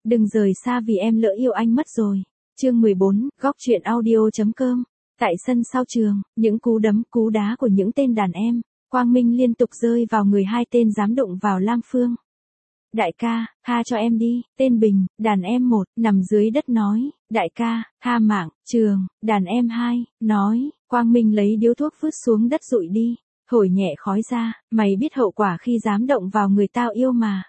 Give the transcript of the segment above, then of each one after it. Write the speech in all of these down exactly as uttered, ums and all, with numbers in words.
Đừng rời xa vì em lỡ yêu anh mất rồi. Chương mười bốn, góc truyện audio.com. Tại sân sau trường, những cú đấm cú đá của những tên đàn em, quang minh liên tục rơi vào người hai tên dám đụng vào Lam Phương. Đại ca, tha cho em đi, tên Bình, đàn em một, nằm dưới đất nói, đại ca, tha mạng, Trường, đàn em hai, nói, Quang Minh lấy điếu thuốc vứt xuống đất rụi đi, thổi nhẹ khói ra, mày biết hậu quả khi dám động vào người tao yêu mà.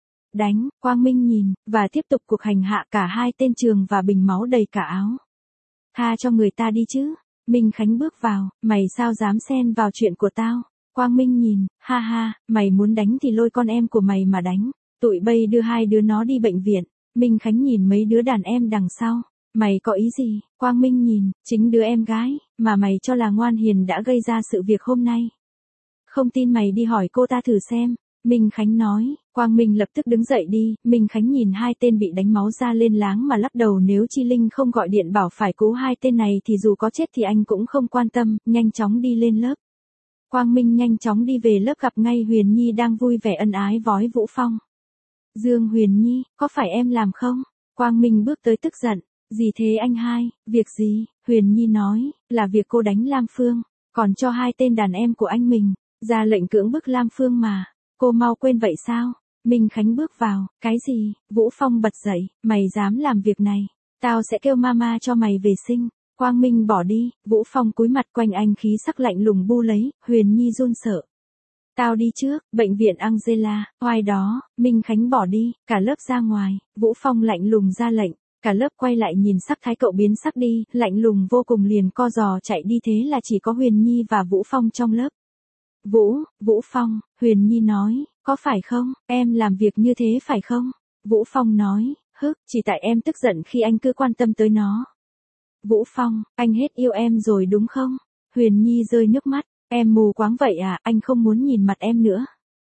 Đánh, Quang Minh nhìn, và tiếp tục cuộc hành hạ cả hai tên Trường và Bình máu đầy cả áo. Tha cho người ta đi chứ, Minh Khánh bước vào, mày sao dám xen vào chuyện của tao. Quang Minh nhìn, ha ha, mày muốn đánh thì lôi con em của mày mà đánh. Tụi bây đưa hai đứa nó đi bệnh viện. Minh Khánh nhìn mấy đứa đàn em đằng sau. Mày có ý gì? Quang Minh nhìn, chính đứa em gái, mà mày cho là ngoan hiền đã gây ra sự việc hôm nay. Không tin mày đi hỏi cô ta thử xem. Minh Khánh nói, Quang Minh lập tức đứng dậy đi. Minh Khánh nhìn hai tên bị đánh máu ra lên láng mà lắc đầu, nếu Chi Linh không gọi điện bảo phải cứu hai tên này thì dù có chết thì anh cũng không quan tâm, nhanh chóng đi lên lớp. Quang Minh nhanh chóng đi về lớp gặp ngay Huyền Nhi đang vui vẻ ân ái vói Vũ Phong. Dương Huyền Nhi, có phải em làm không? Quang Minh bước tới tức giận. Gì thế anh hai, việc gì? Huyền Nhi nói, là việc cô đánh Lam Phương, còn cho hai tên đàn em của anh mình ra lệnh cưỡng bức Lam Phương mà. Cô mau quên vậy sao? Minh Khánh bước vào, cái gì? Vũ Phong bật dậy, mày dám làm việc này, tao sẽ kêu mama cho mày về sinh. Quang Minh bỏ đi, Vũ Phong cúi mặt, quanh anh khí sắc lạnh lùng bu lấy, Huyền Nhi run sợ. Tao đi trước, bệnh viện Angela, hoài đó, Minh Khánh bỏ đi, cả lớp ra ngoài, Vũ Phong lạnh lùng ra lệnh, cả lớp quay lại nhìn sắc thái cậu biến sắc đi, lạnh lùng vô cùng liền co giò chạy đi, thế là chỉ có Huyền Nhi và Vũ Phong trong lớp. Vũ, Vũ Phong, Huyền Nhi nói, có phải không, em làm việc như thế phải không? Vũ Phong nói, hức, chỉ tại em tức giận khi anh cứ quan tâm tới nó. Vũ Phong, anh hết yêu em rồi đúng không? Huyền Nhi rơi nước mắt. Em mù quáng vậy à, anh không muốn nhìn mặt em nữa.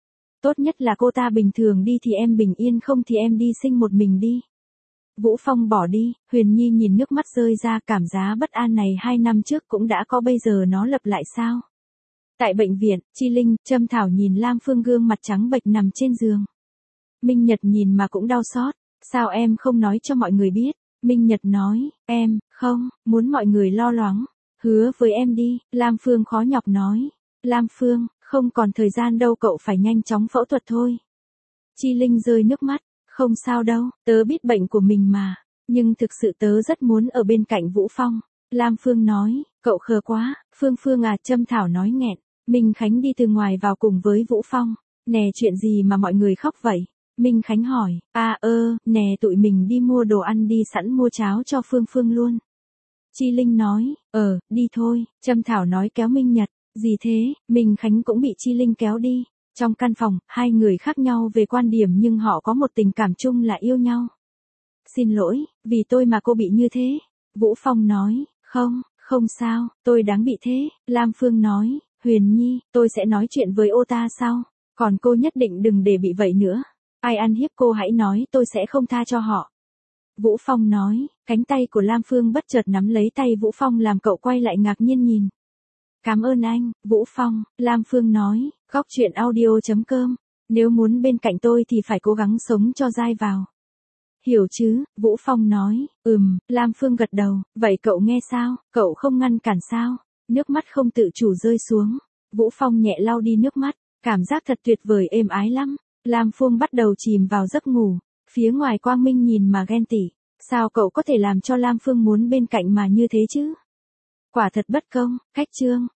Tốt nhất là cô ta bình thường đi thì em bình yên, không thì em đi sinh một mình đi. Vũ Phong bỏ đi, Huyền Nhi nhìn nước mắt rơi ra, cảm giác bất an này hai năm trước cũng đã có, bây giờ nó lặp lại sao? Tại bệnh viện, Chi Linh, Trâm Thảo nhìn Lam Phương gương mặt trắng bệch nằm trên giường. Minh Nhật nhìn mà cũng đau xót, sao em không nói cho mọi người biết? Minh Nhật nói, em, không, muốn mọi người lo lắng. Hứa với em đi, Lam Phương khó nhọc nói. Lam Phương, không còn thời gian đâu, cậu phải nhanh chóng phẫu thuật thôi. Chi Linh rơi nước mắt, không sao đâu, tớ biết bệnh của mình mà, nhưng thực sự tớ rất muốn ở bên cạnh Vũ Phong. Lam Phương nói, cậu khờ quá, Phương Phương à, Trâm Thảo nói nghẹn. Minh Khánh đi từ ngoài vào cùng với Vũ Phong. Nè, chuyện gì mà mọi người khóc vậy? Minh Khánh hỏi, à ơ, nè tụi mình đi mua đồ ăn, đi sẵn mua cháo cho Phương Phương luôn. Chi Linh nói, ờ, đi thôi. Trâm Thảo nói kéo Minh Nhật, gì thế? Minh Khánh cũng bị Chi Linh kéo đi. Trong căn phòng, hai người khác nhau về quan điểm nhưng họ có một tình cảm chung là yêu nhau. Xin lỗi, vì tôi mà cô bị như thế. Vũ Phong nói, không, không sao, tôi đáng bị thế. Lam Phương nói, Huyền Nhi, tôi sẽ nói chuyện với ô ta sau. Còn cô nhất định đừng để bị vậy nữa. Ai ăn hiếp cô hãy nói, tôi sẽ không tha cho họ. Vũ Phong nói, cánh tay của Lam Phương bất chợt nắm lấy tay Vũ Phong làm cậu quay lại ngạc nhiên nhìn. Cảm ơn anh, Vũ Phong. Lam Phương nói, góc truyện audio.com. Nếu muốn bên cạnh tôi thì phải cố gắng sống cho dai vào. Hiểu chứ? Vũ Phong nói, ừm. Lam Phương gật đầu, vậy cậu nghe sao? Cậu không ngăn cản sao? Nước mắt không tự chủ rơi xuống. Vũ Phong nhẹ lau đi nước mắt, cảm giác thật tuyệt vời, êm ái lắm. Lam Phương bắt đầu chìm vào giấc ngủ. Phía ngoài Quang Minh nhìn mà ghen tị. Sao cậu có thể làm cho Lam Phương muốn bên cạnh mà như thế chứ? Quả thật bất công. Cách chương